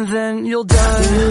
and then you'll die.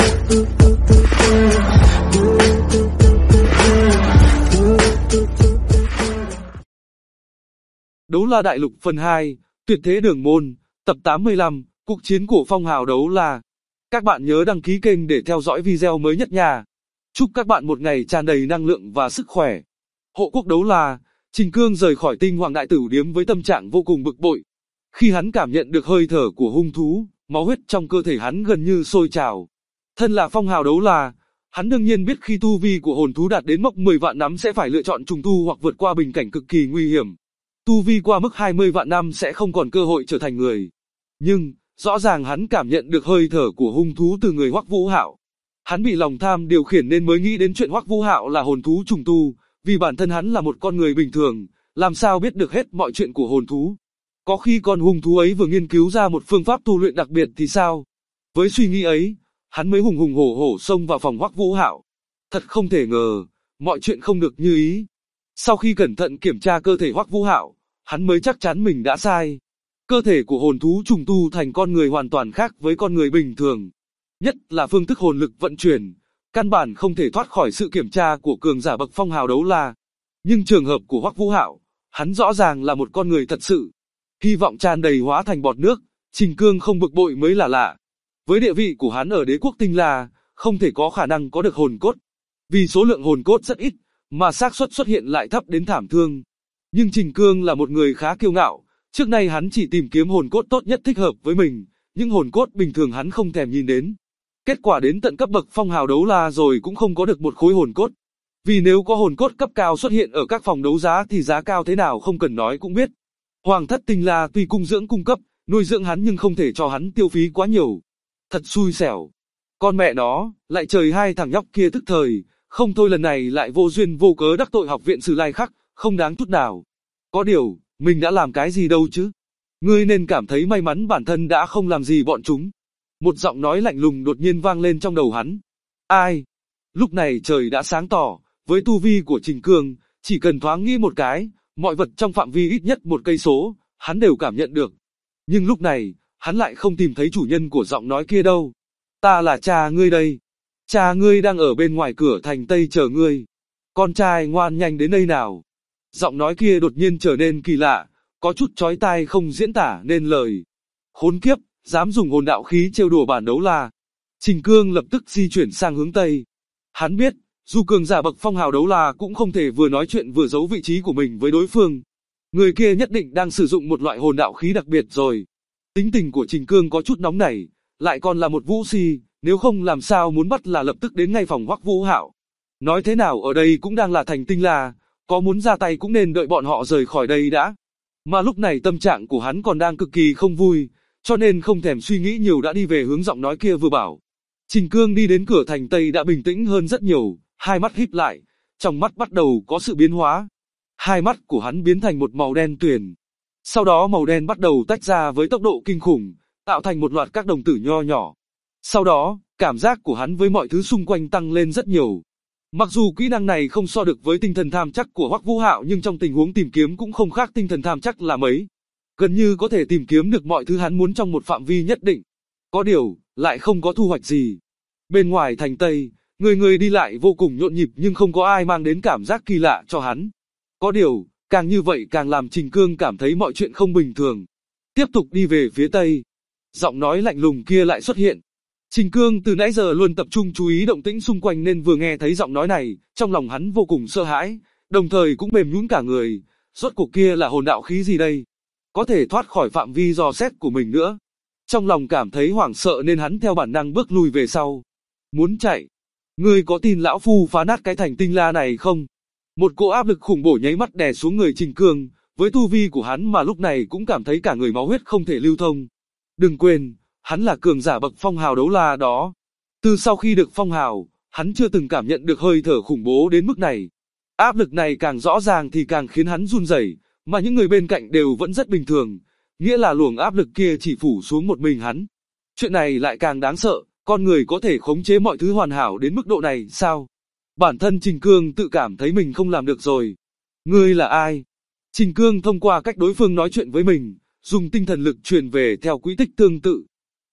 Đấu La Đại Lục phần 2, Tuyệt Thế Đường Môn, tập 85, cuộc chiến của phong hào đấu la. Các bạn nhớ đăng ký kênh để theo dõi video mới nhất nha. Chúc các bạn một ngày tràn đầy năng lượng và sức khỏe. Hộ quốc đấu la, Trình Cương rời khỏi Tinh Hoàng Đại Tử Điếm với tâm trạng vô cùng bực bội. Khi hắn cảm nhận được hơi thở của hung thú, máu huyết trong cơ thể hắn gần như sôi trào. Thân là phong hào đấu la, hắn đương nhiên biết khi tu vi của hồn thú đạt đến mốc 10 vạn năm sẽ phải lựa chọn trùng tu hoặc vượt qua bình cảnh cực kỳ nguy hiểm. Tu vi qua mức 20 vạn năm sẽ không còn cơ hội trở thành người. Nhưng, rõ ràng hắn cảm nhận được hơi thở của hung thú từ người Hoắc Vũ Hạo. Hắn bị lòng tham điều khiển nên mới nghĩ đến chuyện Hoắc Vũ Hạo là hồn thú trùng tu, vì bản thân hắn là một con người bình thường, làm sao biết được hết mọi chuyện của hồn thú. Có khi con hung thú ấy vừa nghiên cứu ra một phương pháp tu luyện đặc biệt thì sao? Với suy nghĩ ấy, hắn mới hùng hùng hổ hổ xông vào phòng Hoắc Vũ Hạo. Thật không thể ngờ, mọi chuyện không được như ý. Sau khi cẩn thận kiểm tra cơ thể Hoắc Vũ Hạo, hắn mới chắc chắn mình đã sai. Cơ thể của hồn thú trùng tu thành con người hoàn toàn khác với con người bình thường. Nhất là phương thức hồn lực vận chuyển, căn bản không thể thoát khỏi sự kiểm tra của cường giả bậc phong hào đấu la. Nhưng trường hợp của Hoắc Vũ Hạo, hắn rõ ràng là một con người thật sự. Hy vọng tràn đầy hóa thành bọt nước, Trình Cương không bực bội mới là lạ. Với địa vị của hắn ở đế quốc Tinh La, không thể có khả năng có được hồn cốt. Vì số lượng hồn cốt rất ít, mà xác suất xuất hiện lại thấp đến thảm thương. Nhưng Trình Cương là một người khá kiêu ngạo, trước nay hắn chỉ tìm kiếm hồn cốt tốt nhất thích hợp với mình, những hồn cốt bình thường hắn không thèm nhìn đến. Kết quả đến tận cấp bậc phong hào đấu la rồi cũng không có được một khối hồn cốt. Vì nếu có hồn cốt cấp cao xuất hiện ở các phòng đấu giá thì giá cao thế nào không cần nói cũng biết. Hoàng thất Tinh La tuy cung dưỡng cung cấp, nuôi dưỡng hắn nhưng không thể cho hắn tiêu phí quá nhiều. Thật xui xẻo. Con mẹ nó, lại trời hai thằng nhóc kia tức thời, không thôi lần này lại vô duyên vô cớ đắc tội học viện Sử Lai Khắc, không đáng chút nào. Có điều, mình đã làm cái gì đâu chứ? Ngươi nên cảm thấy may mắn bản thân đã không làm gì bọn chúng. Một giọng nói lạnh lùng đột nhiên vang lên trong đầu hắn. Ai? Lúc này trời đã sáng tỏ, với tu vi của Trình Cương, chỉ cần thoáng nghĩ một cái, mọi vật trong phạm vi ít nhất một cây số, hắn đều cảm nhận được. Nhưng lúc này, hắn lại không tìm thấy chủ nhân của giọng nói kia đâu. Ta là cha ngươi đây. Cha ngươi đang ở bên ngoài cửa thành Tây chờ ngươi. Con trai ngoan nhanh đến đây nào. Giọng nói kia đột nhiên trở nên kỳ lạ, có chút chói tai không diễn tả nên lời. Khốn kiếp, dám dùng hồn đạo khí trêu đùa bản đấu la. Trình Cương lập tức di chuyển sang hướng Tây. Hắn biết, dù cường giả bậc phong hào đấu la cũng không thể vừa nói chuyện vừa giấu vị trí của mình với đối phương. Người kia nhất định đang sử dụng một loại hồn đạo khí đặc biệt rồi. Tính tình của Trình Cương có chút nóng nảy, lại còn là một vũ si, nếu không làm sao muốn bắt là lập tức đến ngay phòng Hoắc Vũ Hạo. Nói thế nào ở đây cũng đang là thành Tinh La, có muốn ra tay cũng nên đợi bọn họ rời khỏi đây đã. Mà lúc này tâm trạng của hắn còn đang cực kỳ không vui, cho nên không thèm suy nghĩ nhiều đã đi về hướng giọng nói kia vừa bảo. Trình Cương đi đến cửa thành Tây đã bình tĩnh hơn rất nhiều, hai mắt híp lại, trong mắt bắt đầu có sự biến hóa. Hai mắt của hắn biến thành một màu đen tuyền. Sau đó màu đen bắt đầu tách ra với tốc độ kinh khủng, tạo thành một loạt các đồng tử nho nhỏ. Sau đó, cảm giác của hắn với mọi thứ xung quanh tăng lên rất nhiều. Mặc dù kỹ năng này không so được với tinh thần tham chắc của Hoắc Vũ Hạo nhưng trong tình huống tìm kiếm cũng không khác tinh thần tham chắc là mấy. Gần như có thể tìm kiếm được mọi thứ hắn muốn trong một phạm vi nhất định. Có điều, lại không có thu hoạch gì. Bên ngoài thành Tây, người người đi lại vô cùng nhộn nhịp nhưng không có ai mang đến cảm giác kỳ lạ cho hắn. Có điều, càng như vậy càng làm Trình Cương cảm thấy mọi chuyện không bình thường. Tiếp tục đi về phía Tây. Giọng nói lạnh lùng kia lại xuất hiện. Trình Cương từ nãy giờ luôn tập trung chú ý động tĩnh xung quanh nên vừa nghe thấy giọng nói này, trong lòng hắn vô cùng sợ hãi, đồng thời cũng mềm nhũn cả người. Rốt cuộc kia là hồn đạo khí gì đây? Có thể thoát khỏi phạm vi dò xét của mình nữa. Trong lòng cảm thấy hoảng sợ nên hắn theo bản năng bước lùi về sau. Muốn chạy? Ngươi có tin lão phu phá nát cái thành Tinh La này không? Một cỗ áp lực khủng bổ nháy mắt đè xuống người Trình Cương, với tu vi của hắn mà lúc này cũng cảm thấy cả người máu huyết không thể lưu thông. Đừng quên, hắn là cường giả bậc phong hào đấu la đó. Từ sau khi được phong hào, hắn chưa từng cảm nhận được hơi thở khủng bố đến mức này. Áp lực này càng rõ ràng thì càng khiến hắn run rẩy, mà những người bên cạnh đều vẫn rất bình thường, nghĩa là luồng áp lực kia chỉ phủ xuống một mình hắn. Chuyện này lại càng đáng sợ, con người có thể khống chế mọi thứ hoàn hảo đến mức độ này sao? Bản thân Trình Cương tự cảm thấy mình không làm được rồi. Ngươi là ai? Trình Cương thông qua cách đối phương nói chuyện với mình, dùng tinh thần lực truyền về theo quỹ tích tương tự.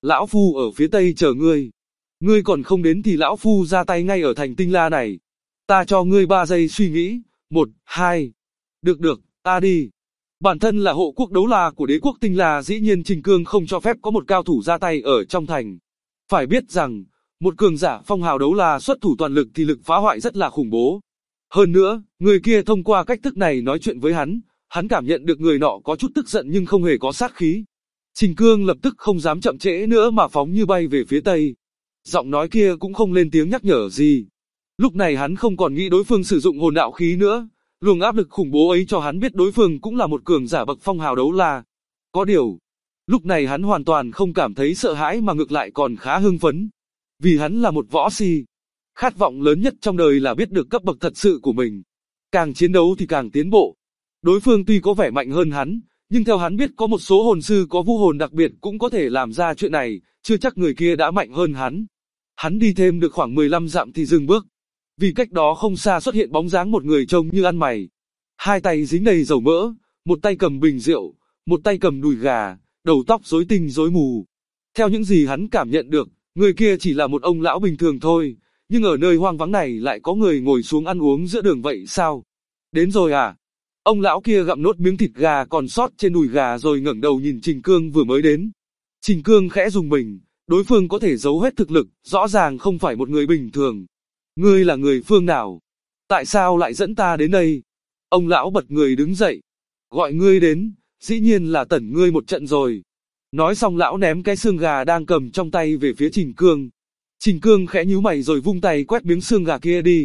Lão Phu ở phía tây chờ ngươi. Ngươi còn không đến thì Lão Phu ra tay ngay ở thành Tinh La này. Ta cho ngươi 3 giây suy nghĩ. 1, 2. Được, ta đi. Bản thân là hộ quốc đấu la của đế quốc Tinh La, dĩ nhiên Trình Cương không cho phép có một cao thủ ra tay ở trong thành. Phải biết rằng, một cường giả phong hào đấu la xuất thủ toàn lực thì lực phá hoại rất là khủng bố. Hơn nữa, người kia thông qua cách thức này nói chuyện với hắn cảm nhận được người nọ có chút tức giận nhưng không hề có sát khí. Trình Cương lập tức không dám chậm trễ nữa mà phóng như bay về phía tây. Giọng nói kia cũng không lên tiếng nhắc nhở gì. Lúc này hắn không còn nghĩ đối phương sử dụng hồn đạo khí nữa, luồng áp lực khủng bố ấy cho hắn biết đối phương cũng là một cường giả bậc phong hào đấu la. Có điều, lúc này hắn hoàn toàn không cảm thấy sợ hãi mà ngược lại còn khá hưng phấn. Vì hắn là một võ si. Khát vọng lớn nhất trong đời là biết được cấp bậc thật sự của mình. Càng chiến đấu thì càng tiến bộ. Đối phương tuy có vẻ mạnh hơn hắn, nhưng theo hắn biết có một số hồn sư có vũ hồn đặc biệt cũng có thể làm ra chuyện này, chưa chắc người kia đã mạnh hơn hắn. Hắn đi thêm được khoảng 15 dặm thì dừng bước. Vì cách đó không xa xuất hiện bóng dáng một người trông như ăn mày. 2 tay dính đầy dầu mỡ, một tay cầm bình rượu, một tay cầm đùi gà, đầu tóc rối tinh rối mù. Theo những gì hắn cảm nhận được, người kia chỉ là một ông lão bình thường thôi, nhưng ở nơi hoang vắng này lại có người ngồi xuống ăn uống giữa đường vậy sao? Đến rồi à? Ông lão kia gặm nốt miếng thịt gà còn sót trên đùi gà rồi ngẩng đầu nhìn Trình Cương vừa mới đến. Trình Cương khẽ rùng mình, đối phương có thể giấu hết thực lực, rõ ràng không phải một người bình thường. Ngươi là người phương nào? Tại sao lại dẫn ta đến đây? Ông lão bật người đứng dậy. Gọi ngươi đến, dĩ nhiên là tẩn ngươi một trận rồi. Nói xong lão ném cái xương gà đang cầm trong tay về phía Trình Cương. Trình Cương khẽ nhíu mày rồi vung tay quét miếng xương gà kia đi.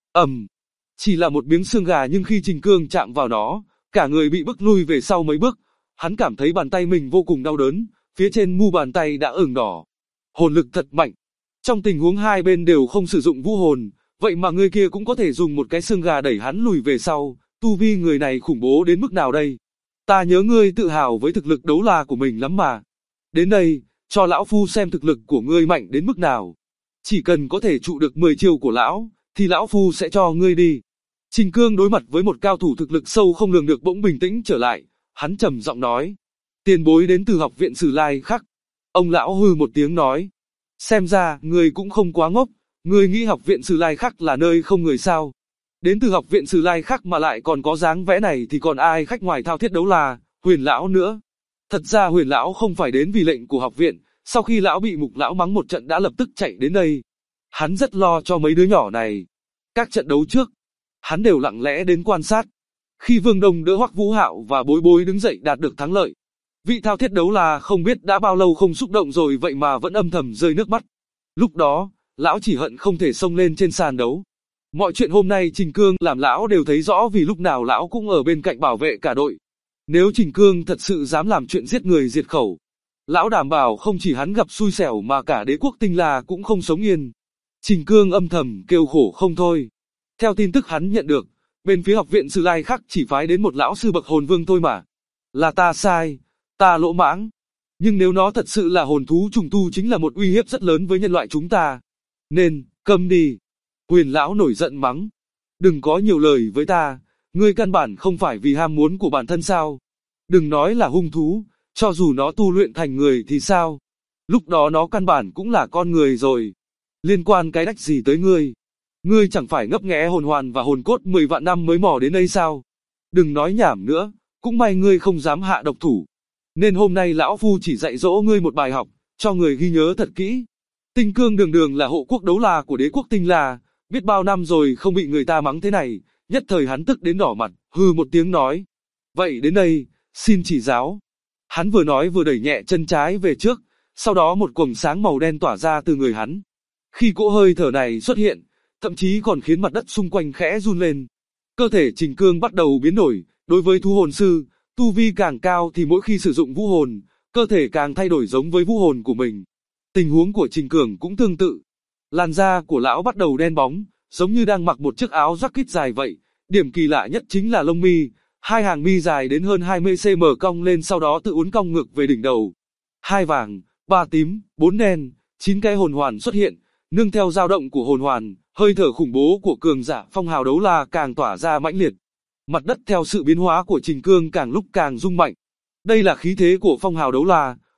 Chỉ là một miếng xương gà nhưng khi Trình Cương chạm vào nó, cả người bị bức lui về sau mấy bước. Hắn cảm thấy bàn tay mình vô cùng đau đớn, phía trên mu bàn tay đã ửng đỏ. Hồn lực thật mạnh. Trong tình huống hai bên đều không sử dụng vũ hồn, vậy mà người kia cũng có thể dùng một cái xương gà đẩy hắn lùi về sau. Tu vi người này khủng bố đến mức nào đây? Ta nhớ ngươi tự hào với thực lực đấu la của mình lắm mà. Đến đây, cho lão phu xem thực lực của ngươi mạnh đến mức nào. Chỉ cần có thể trụ được 10 chiêu của lão, thì lão phu sẽ cho ngươi đi. Trình Cương đối mặt với một cao thủ thực lực sâu không lường được bỗng bình tĩnh trở lại, hắn trầm giọng nói. Tiền bối đến từ học viện Sử Lai Khắc. Ông lão hừ một tiếng nói. Xem ra, ngươi cũng không quá ngốc, ngươi nghĩ học viện Sử Lai Khắc là nơi không người sao. Đến từ học viện Sử Lai Khắc mà lại còn có dáng vẽ này thì còn ai khách ngoài thao thiết đấu la, Huyền lão nữa. Thật ra Huyền lão không phải đến vì lệnh của học viện, sau khi lão bị Mục lão mắng một trận đã lập tức chạy đến đây. Hắn rất lo cho mấy đứa nhỏ này. Các trận đấu trước, hắn đều lặng lẽ đến quan sát. Khi Vương Đông đỡ Hoắc Vũ Hạo và Bối Bối đứng dậy đạt được thắng lợi, vị thao thiết đấu la không biết đã bao lâu không xúc động rồi vậy mà vẫn âm thầm rơi nước mắt. Lúc đó, lão chỉ hận không thể xông lên trên sàn đấu. Mọi chuyện hôm nay Trình Cương làm lão đều thấy rõ vì lúc nào lão cũng ở bên cạnh bảo vệ cả đội. Nếu Trình Cương thật sự dám làm chuyện giết người diệt khẩu, lão đảm bảo không chỉ hắn gặp xui xẻo mà cả đế quốc Tinh La cũng không sống yên. Trình Cương âm thầm kêu khổ không thôi. Theo tin tức hắn nhận được, bên phía học viện Sử Lai Khắc chỉ phái đến một lão sư bậc hồn vương thôi mà. Là ta sai, ta lỗ mãng. Nhưng nếu nó thật sự là hồn thú trùng tu chính là một uy hiếp rất lớn với nhân loại chúng ta. Nên, câm đi. Huyền lão nổi giận mắng. Đừng có nhiều lời với ta, ngươi căn bản không phải vì ham muốn của bản thân sao. Đừng nói là hung thú, cho dù nó tu luyện thành người thì sao. Lúc đó nó căn bản cũng là con người rồi. Liên quan cái đách gì tới ngươi? Ngươi chẳng phải ngấp nghé hồn hoàn và hồn cốt 10 vạn năm mới mò đến đây sao? Đừng nói nhảm nữa, cũng may ngươi không dám hạ độc thủ. Nên hôm nay lão phu chỉ dạy dỗ ngươi một bài học, cho người ghi nhớ thật kỹ. Tinh Cương đường đường là hộ quốc đấu la của đế quốc Tinh La, biết bao năm rồi không bị người ta mắng thế này, nhất thời hắn tức đến đỏ mặt, hừ một tiếng nói. Vậy đến đây, xin chỉ giáo. Hắn vừa nói vừa đẩy nhẹ chân trái về trước, sau đó một quầng sáng màu đen tỏa ra từ người hắn. Khi cỗ hơi thở này xuất hiện, thậm chí còn khiến mặt đất xung quanh khẽ run lên. Cơ thể Trình Cương bắt đầu biến đổi, đối với thú hồn sư, tu vi càng cao thì mỗi khi sử dụng vũ hồn, cơ thể càng thay đổi giống với vũ hồn của mình. Tình huống của Trình Cương cũng tương tự. Làn da của lão bắt đầu đen bóng, giống như đang mặc một chiếc áo jacket dài vậy. Điểm kỳ lạ nhất chính là lông mi, hai hàng mi dài đến hơn 20 cm cong lên sau đó tự uốn cong ngược về đỉnh đầu. 2 vàng, 3 tím, 4 đen, 9 cái hồn hoàn xuất hiện, nương theo dao động của hồn hoàn, hơi thở khủng bố của cường giả phong hào đấu la càng tỏa ra mãnh liệt. Mặt đất theo sự biến hóa của Trình Cương càng lúc càng rung mạnh. Đây là khí thế của phong hào đấu la,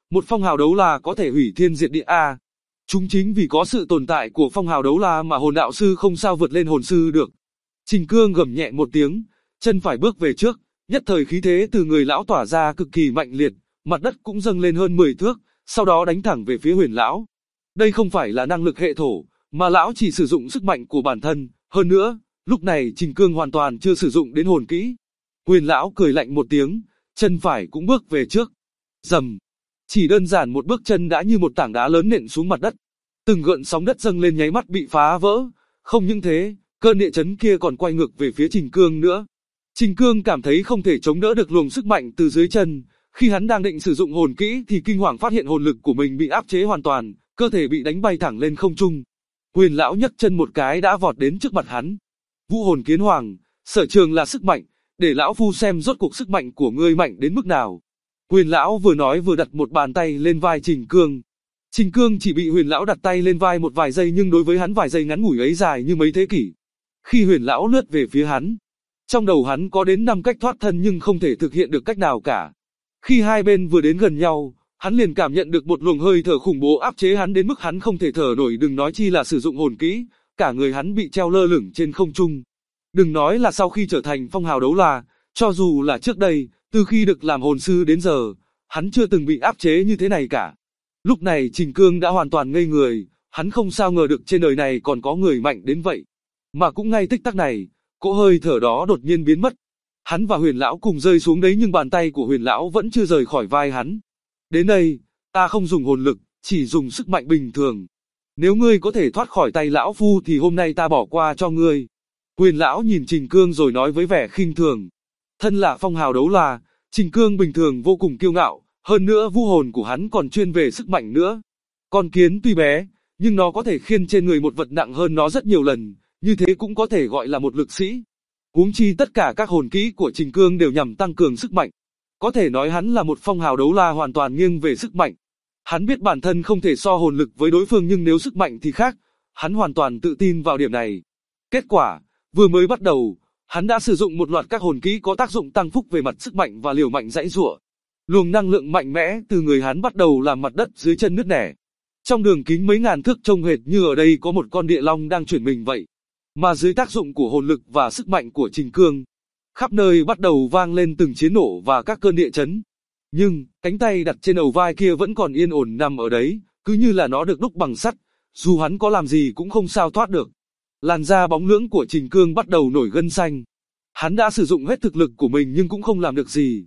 một phong hào đấu la có thể hủy thiên diệt địa a. Chúng chính vì có sự tồn tại của phong hào đấu la mà hồn đạo sư không sao vượt lên hồn sư được. Trình Cương gầm nhẹ một tiếng, chân phải bước về trước, nhất thời khí thế từ người lão tỏa ra cực kỳ mạnh liệt, mặt đất cũng dâng lên hơn 10 thước, sau đó đánh thẳng về phía Huyền lão. Đây không phải là năng lực hệ thổ, mà lão chỉ sử dụng sức mạnh của bản thân, hơn nữa, lúc này Trình Cương hoàn toàn chưa sử dụng đến hồn kỹ. Huyền lão cười lạnh một tiếng, chân phải cũng bước về trước. Rầm. Chỉ đơn giản một bước chân đã như một tảng đá lớn nện xuống mặt đất. Từng gợn sóng đất dâng lên nháy mắt bị phá vỡ, không những thế, cơn địa chấn kia còn quay ngược về phía Trình Cương nữa. Trình Cương cảm thấy không thể chống đỡ được luồng sức mạnh từ dưới chân, khi hắn đang định sử dụng hồn kỹ thì kinh hoàng phát hiện hồn lực của mình bị áp chế hoàn toàn, cơ thể bị đánh bay thẳng lên không trung. Huyền lão nhấc chân một cái đã vọt đến trước mặt hắn. Vũ hồn kiến hoàng, sở trường là sức mạnh, để lão phu xem rốt cuộc sức mạnh của ngươi mạnh đến mức nào. Huyền lão vừa nói vừa đặt một bàn tay lên vai Trình Cương. Trình Cương chỉ bị Huyền lão đặt tay lên vai một vài giây, nhưng đối với hắn vài giây ngắn ngủi ấy dài như mấy thế kỷ. Khi Huyền lão lướt về phía hắn, trong đầu hắn có đến 5 cách thoát thân nhưng không thể thực hiện được cách nào cả. Khi hai bên vừa đến gần nhau, hắn liền cảm nhận được một luồng hơi thở khủng bố áp chế hắn đến mức hắn không thể thở nổi, đừng nói chi là sử dụng hồn kỹ, cả người hắn bị treo lơ lửng trên không trung. Đừng nói là sau khi trở thành phong hào đấu la, cho dù là trước đây, từ khi được làm hồn sư đến giờ, hắn chưa từng bị áp chế như thế này cả. Lúc này Trình Cương đã hoàn toàn ngây người, hắn không sao ngờ được trên đời này còn có người mạnh đến vậy. Mà cũng ngay tích tắc này, cỗ hơi thở đó đột nhiên biến mất. Hắn và Huyền lão cùng rơi xuống đấy, nhưng bàn tay của Huyền lão vẫn chưa rời khỏi vai hắn. Đến đây, ta không dùng hồn lực, chỉ dùng sức mạnh bình thường. Nếu ngươi có thể thoát khỏi tay lão phu thì hôm nay ta bỏ qua cho ngươi. Huyền lão nhìn Trình Cương rồi nói với vẻ khinh thường. Thân là phong hào đấu la, Trình Cương bình thường vô cùng kiêu ngạo, hơn nữa vũ hồn của hắn còn chuyên về sức mạnh nữa. Con kiến tuy bé, nhưng nó có thể khiêng trên người một vật nặng hơn nó rất nhiều lần, như thế cũng có thể gọi là một lực sĩ. Huống chi tất cả các hồn kỹ của Trình Cương đều nhằm tăng cường sức mạnh. Có thể nói hắn là một phong hào đấu la hoàn toàn nghiêng về sức mạnh. Hắn biết bản thân không thể so hồn lực với đối phương, nhưng nếu sức mạnh thì khác, hắn hoàn toàn tự tin vào điểm này. Kết quả, vừa mới bắt đầu, hắn đã sử dụng một loạt các hồn kỹ có tác dụng tăng phúc về mặt sức mạnh và liều mạnh giãy giụa. Luồng năng lượng mạnh mẽ từ người hắn bắt đầu làm mặt đất dưới chân nứt nẻ. Trong đường kính mấy ngàn thước trông hệt như ở đây có một con địa long đang chuyển mình vậy. Mà dưới tác dụng của hồn lực và sức mạnh của Trình Cương, khắp nơi bắt đầu vang lên từng chiến nổ và các cơn địa chấn. Nhưng, cánh tay đặt trên đầu vai kia vẫn còn yên ổn nằm ở đấy, cứ như là nó được đúc bằng sắt, dù hắn có làm gì cũng không sao thoát được. Làn da bóng lưỡng của Trình Cương bắt đầu nổi gân xanh. Hắn đã sử dụng hết thực lực của mình nhưng cũng không làm được gì.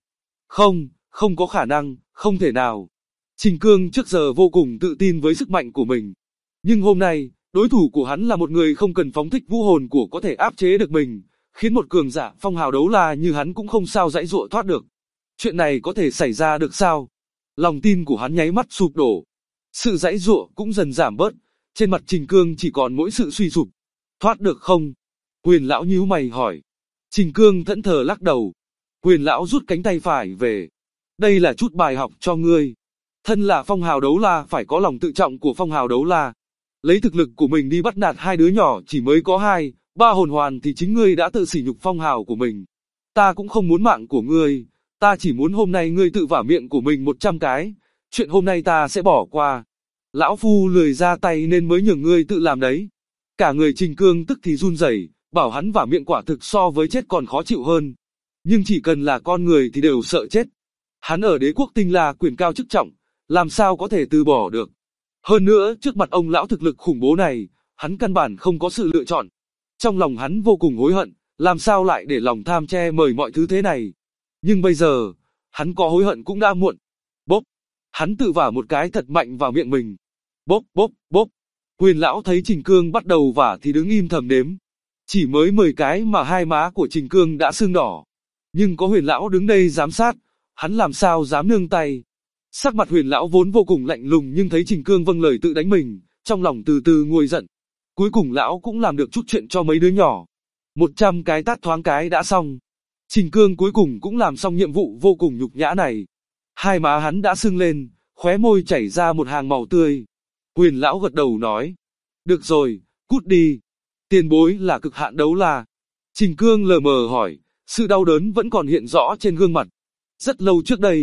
Không có khả năng, không thể nào. Trình Cương trước giờ vô cùng tự tin với sức mạnh của mình. Nhưng hôm nay, đối thủ của hắn là một người không cần phóng thích vũ hồn của có thể áp chế được mình, khiến một cường giả phong hào đấu la như hắn cũng không sao giãy giụa thoát được. Chuyện này có thể xảy ra được sao? Lòng tin của hắn nháy mắt sụp đổ. Sự giãy giụa cũng dần giảm bớt, trên mặt Trình Cương chỉ còn mỗi sự suy sụp. Thoát được không? Huyền lão nhíu mày hỏi. Trình Cương thẫn thờ lắc đầu. Huyền lão rút cánh tay phải về. Đây là chút bài học cho ngươi. Thân là phong hào đấu la phải có lòng tự trọng của phong hào đấu la. Lấy thực lực của mình đi bắt nạt hai đứa nhỏ chỉ mới có 2, 3 hồn hoàn thì chính ngươi đã tự sỉ nhục phong hào của mình. Ta cũng không muốn mạng của ngươi, ta chỉ muốn hôm nay ngươi tự vả miệng của mình 100 cái, chuyện hôm nay ta sẽ bỏ qua. Lão phu lười ra tay nên mới nhường ngươi tự làm đấy. Cả người Trình Cương tức thì run rẩy, bảo hắn vả miệng quả thực so với chết còn khó chịu hơn. Nhưng chỉ cần là con người thì đều sợ chết. Hắn ở đế quốc Tinh La quyền cao chức trọng, làm sao có thể từ bỏ được. Hơn nữa, trước mặt ông lão thực lực khủng bố này, hắn căn bản không có sự lựa chọn. Trong lòng hắn vô cùng hối hận, làm sao lại để lòng tham che mời mọi thứ thế này. Nhưng bây giờ, hắn có hối hận cũng đã muộn. Bốp! Hắn tự vả một cái thật mạnh vào miệng mình. Bốp bốp bốp! Huyền lão thấy Trình Cương bắt đầu vả thì đứng im thầm đếm. Chỉ mới 10 cái mà hai má của Trình Cương đã sưng đỏ. Nhưng có Huyền lão đứng đây giám sát, hắn làm sao dám nương tay. Sắc mặt Huyền lão vốn vô cùng lạnh lùng, nhưng thấy Trình Cương vâng lời tự đánh mình, trong lòng từ từ nguôi giận. Cuối cùng lão cũng làm được chút chuyện cho mấy đứa nhỏ. 100 cái tát thoáng cái đã xong. Trình Cương cuối cùng cũng làm xong nhiệm vụ vô cùng nhục nhã này. Hai má hắn đã sưng lên, khóe môi chảy ra một hàng màu tươi. Huyền lão gật đầu nói. Được rồi, cút đi. Tiền bối là cực hạn đấu la. Trình Cương lờ mờ hỏi, sự đau đớn vẫn còn hiện rõ trên gương mặt. Rất lâu trước đây,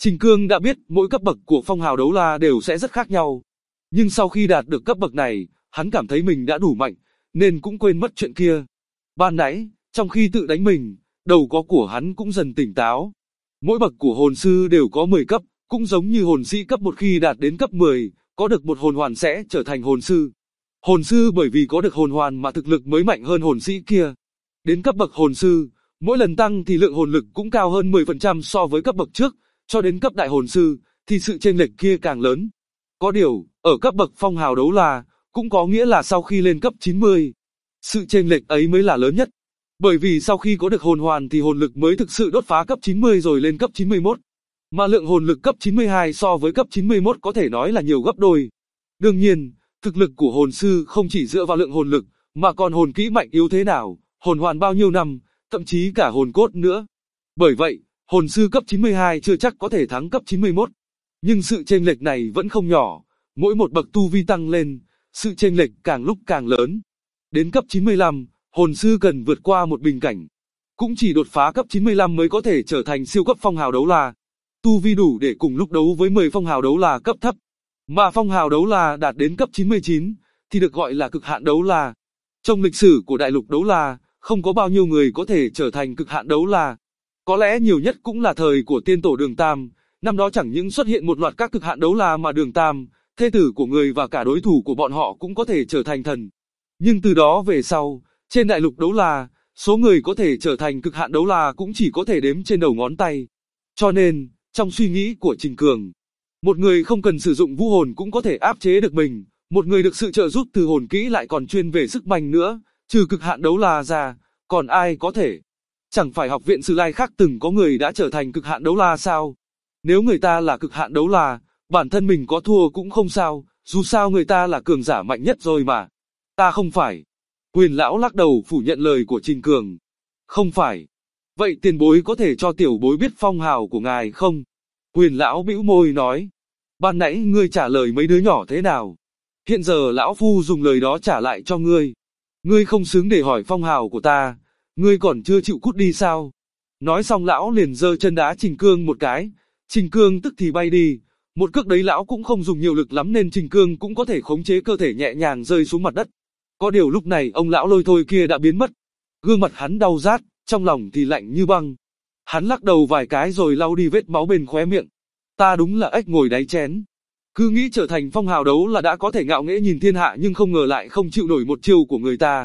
Trình Cương đã biết mỗi cấp bậc của phong hào đấu la đều sẽ rất khác nhau. Nhưng sau khi đạt được cấp bậc này, hắn cảm thấy mình đã đủ mạnh, nên cũng quên mất chuyện kia. Ban nãy, trong khi tự đánh mình, đầu óc của hắn cũng dần tỉnh táo. Mỗi bậc của hồn sư đều có 10 cấp, cũng giống như hồn sĩ cấp 1 khi đạt đến cấp 10, có được một hồn hoàn sẽ trở thành hồn sư. Hồn sư bởi vì có được hồn hoàn mà thực lực mới mạnh hơn hồn sĩ kia. Đến cấp bậc hồn sư, mỗi lần tăng thì lượng hồn lực cũng cao hơn 10% so với cấp bậc trước, cho đến cấp đại hồn sư, thì sự chênh lệch kia càng lớn. Có điều, ở cấp bậc phong hào đấu la, cũng có nghĩa là sau khi lên cấp 90, sự chênh lệch ấy mới là lớn nhất. Bởi vì sau khi có được hồn hoàn thì hồn lực mới thực sự đột phá cấp 90 rồi lên cấp 91. Mà lượng hồn lực cấp 92 so với cấp 91 có thể nói là nhiều gấp đôi. Đương nhiên, thực lực của hồn sư không chỉ dựa vào lượng hồn lực, mà còn hồn kỹ mạnh yếu thế nào, hồn hoàn bao nhiêu năm, thậm chí cả hồn cốt nữa. Bởi vậy, hồn sư cấp 92 chưa chắc có thể thắng cấp 91. Nhưng sự chênh lệch này vẫn không nhỏ, mỗi một bậc tu vi tăng lên, sự chênh lệch càng lúc càng lớn. Đến cấp 95, hồn sư cần vượt qua một bình cảnh. Cũng chỉ đột phá cấp 95 mới có thể trở thành siêu cấp phong hào đấu la. Tu vi đủ để cùng lúc đấu với 10 phong hào đấu la cấp thấp. Mà phong hào đấu la đạt đến cấp 99, thì được gọi là cực hạn đấu la. Trong lịch sử của đại lục đấu la, không có bao nhiêu người có thể trở thành cực hạn đấu la. Có lẽ nhiều nhất cũng là thời của tiên tổ Đường Tam, năm đó chẳng những xuất hiện một loạt các cực hạn đấu la mà Đường Tam, thê tử của người và cả đối thủ của bọn họ cũng có thể trở thành thần. Nhưng từ đó về sau, trên đại lục đấu la, số người có thể trở thành cực hạn đấu la cũng chỉ có thể đếm trên đầu ngón tay. Cho nên, trong suy nghĩ của Trình Cường, một người không cần sử dụng vũ hồn cũng có thể áp chế được mình, một người được sự trợ giúp từ hồn kỹ lại còn chuyên về sức mạnh nữa, trừ cực hạn đấu la ra, còn ai có thể? Chẳng phải học viện Sử Lai khác từng có người đã trở thành cực hạn đấu la sao? Nếu người ta là cực hạn đấu la, bản thân mình có thua cũng không sao, dù sao người ta là cường giả mạnh nhất rồi mà. Ta không phải. Huyền lão lắc đầu phủ nhận lời của Trình Cường. Không phải. Vậy tiền bối có thể cho tiểu bối biết phong hào của ngài không? Huyền lão bĩu môi nói. Ban nãy ngươi trả lời mấy đứa nhỏ thế nào? Hiện giờ lão phu dùng lời đó trả lại cho ngươi. Ngươi không xứng để hỏi phong hào của ta. Ngươi còn chưa chịu cút đi sao? Nói xong lão liền giơ chân đá Trình Cương một cái. Trình Cương tức thì bay đi. Một cước đấy lão cũng không dùng nhiều lực lắm nên Trình Cương cũng có thể khống chế cơ thể nhẹ nhàng rơi xuống mặt đất. Có điều lúc này ông lão lôi thôi kia đã biến mất. Gương mặt hắn đau rát, trong lòng thì lạnh như băng. Hắn lắc đầu vài cái rồi lau đi vết máu bên khóe miệng. Ta đúng là ếch ngồi đáy chén. Cứ nghĩ trở thành phong hào đấu là đã có thể ngạo nghễ nhìn thiên hạ nhưng không ngờ lại không chịu nổi một chiêu của người ta.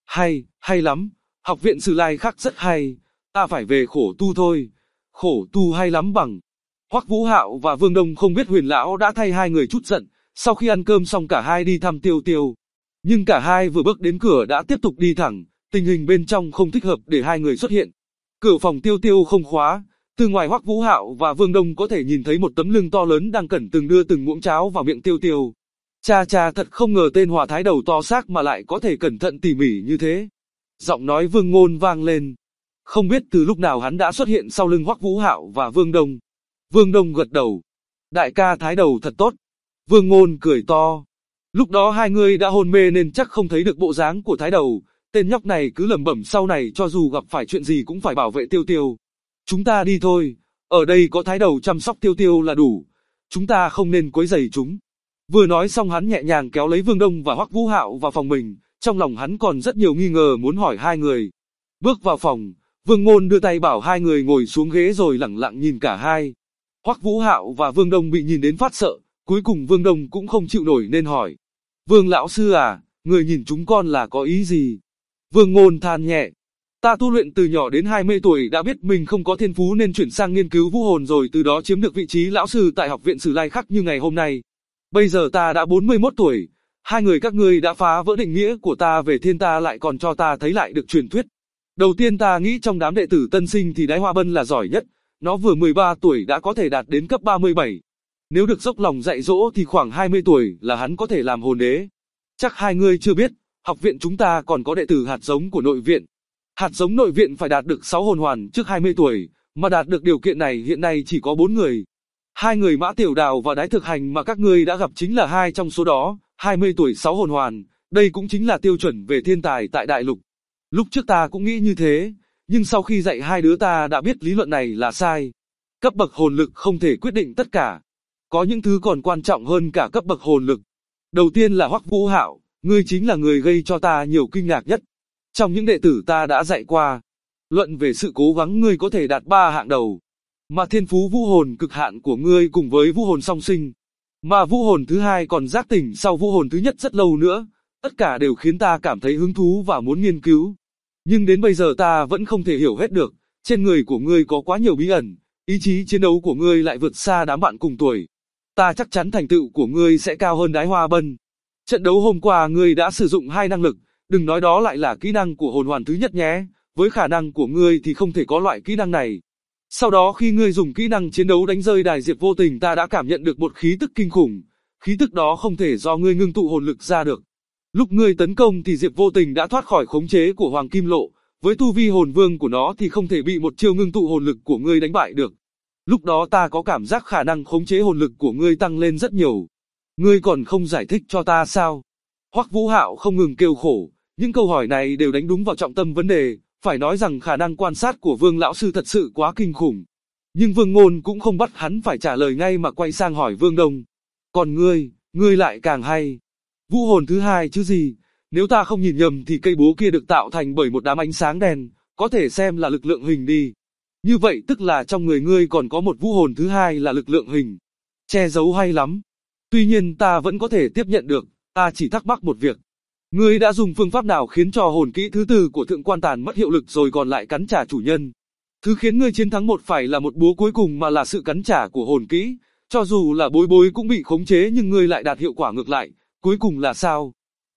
Hay lắm. Học viện Sử Lai khác rất hay. Ta phải về khổ tu thôi. Khổ tu hay lắm bằng. Hoắc Vũ Hạo và Vương Đông không biết Huyền lão đã thay hai người chút giận. Sau khi ăn cơm xong cả hai đi thăm Tiêu Tiêu. Nhưng cả hai vừa bước đến cửa đã tiếp tục đi thẳng, tình hình bên trong không thích hợp để hai người xuất hiện. Cửa phòng Tiêu Tiêu không khóa, từ ngoài Hoắc Vũ Hạo và Vương Đông có thể nhìn thấy một tấm lưng to lớn đang cẩn từng đưa từng muỗng cháo vào miệng Tiêu Tiêu. Cha thật không ngờ tên hòa thái đầu to xác mà lại có thể cẩn thận tỉ mỉ như thế. Giọng nói Vương Ngôn vang lên. Không biết từ lúc nào hắn đã xuất hiện sau lưng Hoắc Vũ Hạo và Vương Đông. Vương Đông gật đầu. Đại ca thái đầu thật tốt. Vương Ngôn cười to. Lúc đó hai người đã hôn mê nên chắc không thấy được bộ dáng của thái đầu, tên nhóc này cứ lẩm bẩm sau này cho dù gặp phải chuyện gì cũng phải bảo vệ Tiêu Tiêu. Chúng ta đi thôi, ở đây có thái đầu chăm sóc Tiêu Tiêu là đủ, chúng ta không nên quấy rầy chúng. Vừa nói xong hắn nhẹ nhàng kéo lấy Vương Đông và Hoắc Vũ Hạo vào phòng mình, trong lòng hắn còn rất nhiều nghi ngờ muốn hỏi hai người. Bước vào phòng, Vương Ngôn đưa tay bảo hai người ngồi xuống ghế rồi lẳng lặng nhìn cả hai. Hoắc Vũ Hạo và Vương Đông bị nhìn đến phát sợ. Cuối cùng Vương Đông cũng không chịu nổi nên hỏi. Vương lão sư à, người nhìn chúng con là có ý gì? Vương Ngôn than nhẹ. Ta tu luyện từ nhỏ đến 20 tuổi đã biết mình không có thiên phú nên chuyển sang nghiên cứu vũ hồn rồi từ đó chiếm được vị trí lão sư tại học viện Sử Lai Khắc như ngày hôm nay. Bây giờ ta đã 41 tuổi, hai người các ngươi đã phá vỡ định nghĩa của ta về thiên ta lại còn cho ta thấy lại được truyền thuyết. Đầu tiên ta nghĩ trong đám đệ tử tân sinh thì Đái Hoa Bân là giỏi nhất, nó vừa 13 tuổi đã có thể đạt đến cấp 37. Nếu được dốc lòng dạy dỗ thì khoảng 20 tuổi là hắn có thể làm hồn đế. Chắc hai người chưa biết, học viện chúng ta còn có đệ tử hạt giống của nội viện. Hạt giống nội viện phải đạt được 6 hồn hoàn trước 20 tuổi, mà đạt được điều kiện này hiện nay chỉ có 4 người. Hai người Mã Tiểu Đào và Đái Thực Hành mà các ngươi đã gặp chính là hai trong số đó, 20 tuổi 6 hồn hoàn, đây cũng chính là tiêu chuẩn về thiên tài tại đại lục. Lúc trước ta cũng nghĩ như thế, nhưng sau khi dạy hai đứa ta đã biết lý luận này là sai. Cấp bậc hồn lực không thể quyết định tất cả. Có những thứ còn quan trọng hơn cả cấp bậc hồn lực. Đầu tiên là Hoắc Vũ Hạo, ngươi chính là người gây cho ta nhiều kinh ngạc nhất. Trong những đệ tử ta đã dạy qua, luận về sự cố gắng ngươi có thể đạt 3 hạng đầu. Mà thiên phú vũ hồn cực hạn của ngươi cùng với vũ hồn song sinh, mà vũ hồn thứ hai còn giác tỉnh sau vũ hồn thứ nhất rất lâu nữa, tất cả đều khiến ta cảm thấy hứng thú và muốn nghiên cứu. Nhưng đến bây giờ ta vẫn không thể hiểu hết được, trên người của ngươi có quá nhiều bí ẩn, ý chí chiến đấu của ngươi lại vượt xa đám bạn cùng tuổi. Ta chắc chắn thành tựu của ngươi sẽ cao hơn Đái Hoa Bân. Trận đấu hôm qua ngươi đã sử dụng 2 năng lực, đừng nói đó lại là kỹ năng của hồn hoàn thứ nhất nhé, với khả năng của ngươi thì không thể có loại kỹ năng này. Sau đó khi ngươi dùng kỹ năng chiến đấu đánh rơi đài diệp vô tình ta đã cảm nhận được một khí tức kinh khủng, khí tức đó không thể do ngươi ngưng tụ hồn lực ra được. Lúc ngươi tấn công thì diệp vô tình đã thoát khỏi khống chế của Hoàng Kim Lộ, với tu vi hồn vương của nó thì không thể bị một chiêu ngưng tụ hồn lực của ngươi đánh bại được. Lúc đó ta có cảm giác khả năng khống chế hồn lực của ngươi tăng lên rất nhiều. Ngươi còn không giải thích cho ta sao? Hoắc Vũ Hạo không ngừng kêu khổ, những câu hỏi này đều đánh đúng vào trọng tâm vấn đề, phải nói rằng khả năng quan sát của Vương lão sư thật sự quá kinh khủng. Nhưng Vương Ngôn cũng không bắt hắn phải trả lời ngay mà quay sang hỏi Vương Đông. Còn ngươi lại càng hay. Vũ hồn thứ hai chứ gì? Nếu ta không nhìn nhầm thì cây búa kia được tạo thành bởi một đám ánh sáng đen, có thể xem là lực lượng hình đi. Như vậy tức là trong người ngươi còn có một vũ hồn thứ hai là lực lượng hình. Che giấu hay lắm. Tuy nhiên ta vẫn có thể tiếp nhận được, ta chỉ thắc mắc một việc. Ngươi đã dùng phương pháp nào khiến cho hồn kỹ thứ tư của Thượng Quan Tàn mất hiệu lực rồi còn lại cắn trả chủ nhân? Thứ khiến ngươi chiến thắng một phải là một búa cuối cùng mà là sự cắn trả của hồn kỹ. Cho dù là bối bối cũng bị khống chế nhưng ngươi lại đạt hiệu quả ngược lại. Cuối cùng là sao?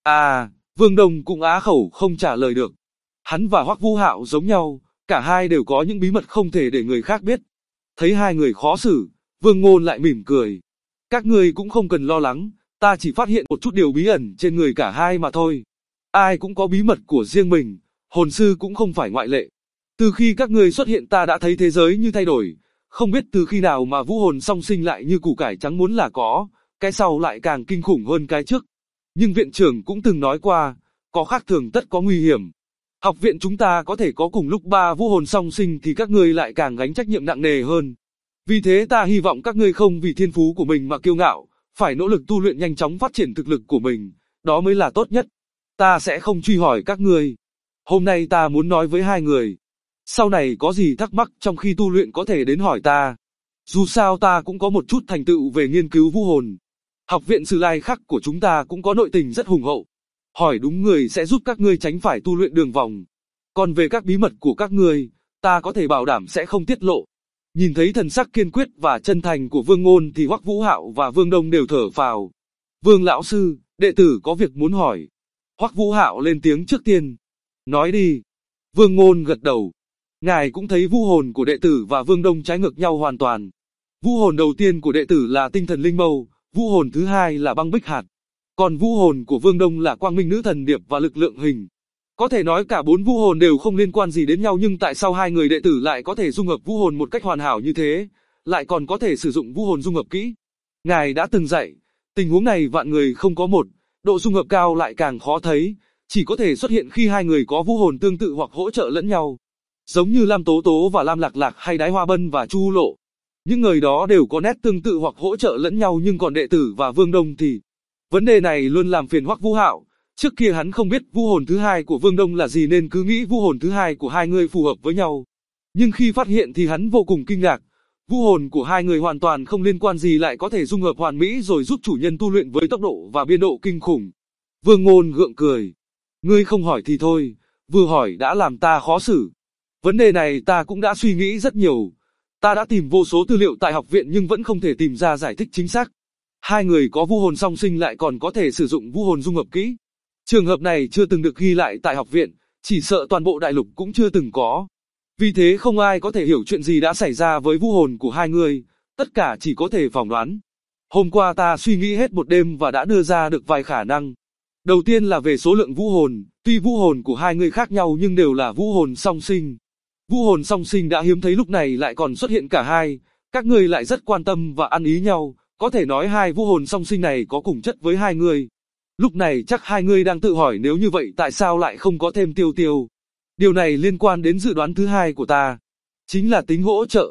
Vương Đông cũng á khẩu không trả lời được. Hắn và Hoắc Vũ Hạo giống nhau, cả hai đều có những bí mật không thể để người khác biết. Thấy hai người khó xử, Vương Ngôn lại mỉm cười. Các ngươi cũng không cần lo lắng, ta chỉ phát hiện một chút điều bí ẩn trên người cả hai mà thôi. Ai cũng có bí mật của riêng mình, hồn sư cũng không phải ngoại lệ. Từ khi các ngươi xuất hiện ta đã thấy thế giới như thay đổi, không biết từ khi nào mà vũ hồn song sinh lại như củ cải trắng muốn là có, cái sau lại càng kinh khủng hơn cái trước. Nhưng viện trưởng cũng từng nói qua, có khác thường tất có nguy hiểm. Học viện chúng ta có thể có cùng lúc 3 vũ hồn song sinh thì các ngươi lại càng gánh trách nhiệm nặng nề hơn. Vì thế ta hy vọng các ngươi không vì thiên phú của mình mà kiêu ngạo, phải nỗ lực tu luyện nhanh chóng phát triển thực lực của mình, đó mới là tốt nhất. Ta sẽ không truy hỏi các ngươi. Hôm nay ta muốn nói với hai người. Sau này có gì thắc mắc trong khi tu luyện có thể đến hỏi ta. Dù sao ta cũng có một chút thành tựu về nghiên cứu vũ hồn. Học viện Sử Lai Khắc của chúng ta cũng có nội tình rất hùng hậu. Hỏi đúng người sẽ giúp các ngươi tránh phải tu luyện đường vòng. Còn về các bí mật của các ngươi, ta có thể bảo đảm sẽ không tiết lộ. Nhìn thấy thần sắc kiên quyết và chân thành của Vương Ngôn thì Hoắc Vũ Hạo và Vương Đông đều thở phào. Vương lão sư, đệ tử có việc muốn hỏi. Hoắc Vũ Hạo lên tiếng trước tiên. Nói đi. Vương Ngôn gật đầu. Ngài cũng thấy vũ hồn của đệ tử và Vương Đông trái ngược nhau hoàn toàn. Vũ hồn đầu tiên của đệ tử là tinh thần linh mâu, vũ hồn thứ hai là băng bích hạt. Còn vũ hồn của Vương Đông là quang minh nữ thần điệp và lực lượng hình. Có thể nói cả 4 vũ hồn đều không liên quan gì đến nhau nhưng tại sao hai người đệ tử lại có thể dung hợp vũ hồn một cách hoàn hảo như thế, lại còn có thể sử dụng vũ hồn dung hợp kỹ. Ngài đã từng dạy, tình huống này vạn người không có một, độ dung hợp cao lại càng khó thấy, chỉ có thể xuất hiện khi hai người có vũ hồn tương tự hoặc hỗ trợ lẫn nhau. Giống như Lam Tố Tố và Lam Lạc Lạc hay Đái Hoa Bân và Chu Lộ. Những người đó đều có nét tương tự hoặc hỗ trợ lẫn nhau nhưng còn đệ tử và Vương Đông thì... Vấn đề này luôn làm phiền Hoắc Vũ Hạo. Trước kia hắn không biết vũ hồn thứ hai của Vương Đông là gì nên cứ nghĩ vũ hồn thứ hai của hai người phù hợp với nhau. Nhưng khi phát hiện thì hắn vô cùng kinh ngạc. Vũ hồn của hai người hoàn toàn không liên quan gì lại có thể dung hợp hoàn mỹ rồi giúp chủ nhân tu luyện với tốc độ và biên độ kinh khủng. Vương Ngôn gượng cười. Ngươi không hỏi thì thôi, vừa hỏi đã làm ta khó xử. Vấn đề này ta cũng đã suy nghĩ rất nhiều. Ta đã tìm vô số tư liệu tại học viện nhưng vẫn không thể tìm ra giải thích chính xác. Hai người có vũ hồn song sinh lại còn có thể sử dụng vũ hồn dung hợp kỹ. Trường hợp này chưa từng được ghi lại tại học viện, chỉ sợ toàn bộ đại lục cũng chưa từng có. Vì thế không ai có thể hiểu chuyện gì đã xảy ra với vũ hồn của hai người, tất cả chỉ có thể phỏng đoán. Hôm qua ta suy nghĩ hết một đêm và đã đưa ra được vài khả năng. Đầu tiên là về số lượng vũ hồn, tuy vũ hồn của hai người khác nhau nhưng đều là vũ hồn song sinh. Vũ hồn song sinh đã hiếm thấy lúc này lại còn xuất hiện cả hai, các người lại rất quan tâm và ăn ý nhau, có thể nói hai vũ hồn song sinh này có cùng chất với hai người. Lúc này chắc hai người đang tự hỏi nếu như vậy tại sao lại không có thêm Tiêu Tiêu. Điều này liên quan đến dự đoán thứ hai của ta, chính là tính hỗ trợ.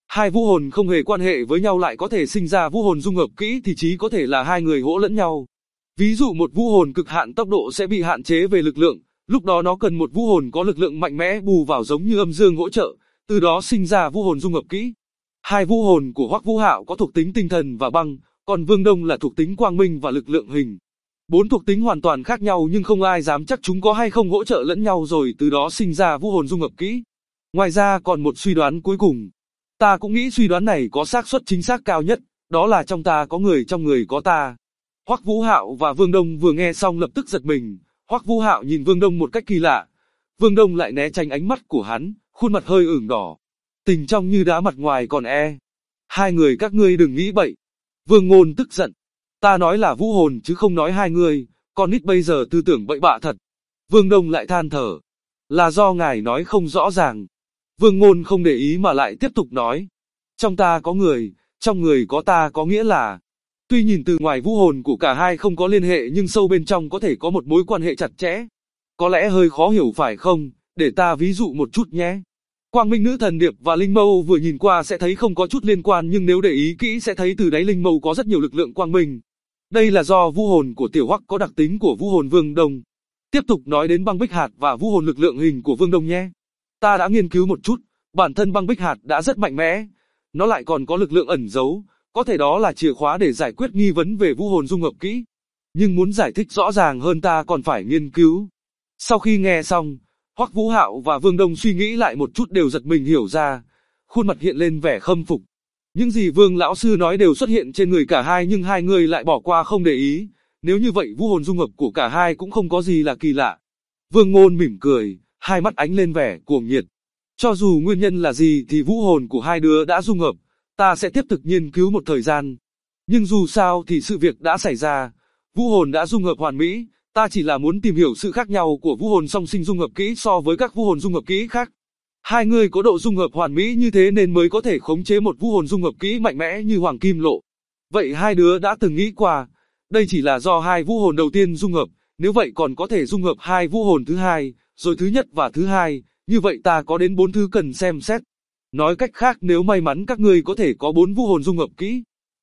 Hai vũ hồn không hề quan hệ với nhau lại có thể sinh ra vũ hồn dung hợp kỹ thì chỉ có thể là hai người hỗ lẫn nhau. Ví dụ một vũ hồn cực hạn tốc độ sẽ bị hạn chế về lực lượng, lúc đó nó cần một vũ hồn có lực lượng mạnh mẽ bù vào giống như âm dương hỗ trợ, từ đó sinh ra vũ hồn dung hợp kỹ. Hai vũ hồn của Hoắc Vũ Hạo có thuộc tính tinh thần và băng, còn Vương Đông là thuộc tính quang minh và lực lượng hình. 4 thuộc tính hoàn toàn khác nhau nhưng không ai dám chắc chúng có hay không hỗ trợ lẫn nhau rồi từ đó sinh ra vũ hồn dung hợp kỹ. Ngoài ra còn một suy đoán cuối cùng. Ta cũng nghĩ suy đoán này có xác suất chính xác cao nhất, đó là trong ta có người trong người có ta. Hoắc Vũ Hạo và Vương Đông vừa nghe xong lập tức giật mình, Hoắc Vũ Hạo nhìn Vương Đông một cách kỳ lạ. Vương Đông lại né tránh ánh mắt của hắn, khuôn mặt hơi ửng đỏ. Tình trong như đá mặt ngoài còn e. Hai người các ngươi đừng nghĩ bậy. Vương Ngôn tức giận. Ta nói là vũ hồn chứ không nói hai người, con nít bây giờ tư tưởng bậy bạ thật. Vương Đông lại than thở. Là do ngài nói không rõ ràng. Vương Ngôn không để ý mà lại tiếp tục nói. Trong ta có người, trong người có ta có nghĩa là. Tuy nhìn từ ngoài vũ hồn của cả hai không có liên hệ nhưng sâu bên trong có thể có một mối quan hệ chặt chẽ. Có lẽ hơi khó hiểu phải không, để ta ví dụ một chút nhé. Quang Minh Nữ Thần Điệp và Linh Mâu vừa nhìn qua sẽ thấy không có chút liên quan nhưng nếu để ý kỹ sẽ thấy từ đáy Linh Mâu có rất nhiều lực lượng quang minh. Đây là do vũ hồn của Tiểu Hoắc có đặc tính của vũ hồn Vương Đông. Tiếp tục nói đến băng bích hạt và vũ hồn lực lượng hình của Vương Đông nhé. Ta đã nghiên cứu một chút, bản thân băng bích hạt đã rất mạnh mẽ. Nó lại còn có lực lượng ẩn giấu, có thể đó là chìa khóa để giải quyết nghi vấn về vũ hồn dung hợp kỹ. Nhưng muốn giải thích rõ ràng hơn ta còn phải nghiên cứu. Sau khi nghe xong, Hoắc Vũ Hạo và Vương Đông suy nghĩ lại một chút đều giật mình hiểu ra, khuôn mặt hiện lên vẻ khâm phục. Những gì Vương lão sư nói đều xuất hiện trên người cả hai nhưng hai người lại bỏ qua không để ý, nếu như vậy vũ hồn dung hợp của cả hai cũng không có gì là kỳ lạ. Vương Ngôn mỉm cười, hai mắt ánh lên vẻ cuồng nhiệt. Cho dù nguyên nhân là gì thì vũ hồn của hai đứa đã dung hợp, ta sẽ tiếp tục nghiên cứu một thời gian. Nhưng dù sao thì sự việc đã xảy ra, vũ hồn đã dung hợp hoàn mỹ. Ta chỉ là muốn tìm hiểu sự khác nhau của vũ hồn song sinh dung hợp kỹ so với các vũ hồn dung hợp kỹ khác. Hai người có độ dung hợp hoàn mỹ như thế nên mới có thể khống chế một vũ hồn dung hợp kỹ mạnh mẽ như Hoàng Kim Lộ. Vậy hai đứa đã từng nghĩ qua, đây chỉ là do hai vũ hồn đầu tiên dung hợp, nếu vậy còn có thể dung hợp hai vũ hồn thứ hai, rồi thứ nhất và thứ hai, như vậy ta có đến 4 thứ cần xem xét. Nói cách khác nếu may mắn các ngươi có thể có 4 vũ hồn dung hợp kỹ.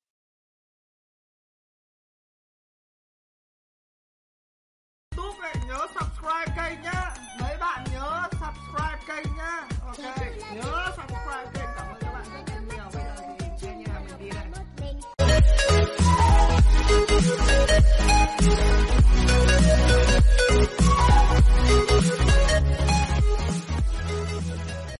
Nhớ subscribe kênh nhá. Mấy bạn nhớ subscribe kênh nhá. Ok, nhớ subscribe kênh. Cảm ơn các bạn rất là nhiều. Bây giờ thì chia nhà mình đi đây.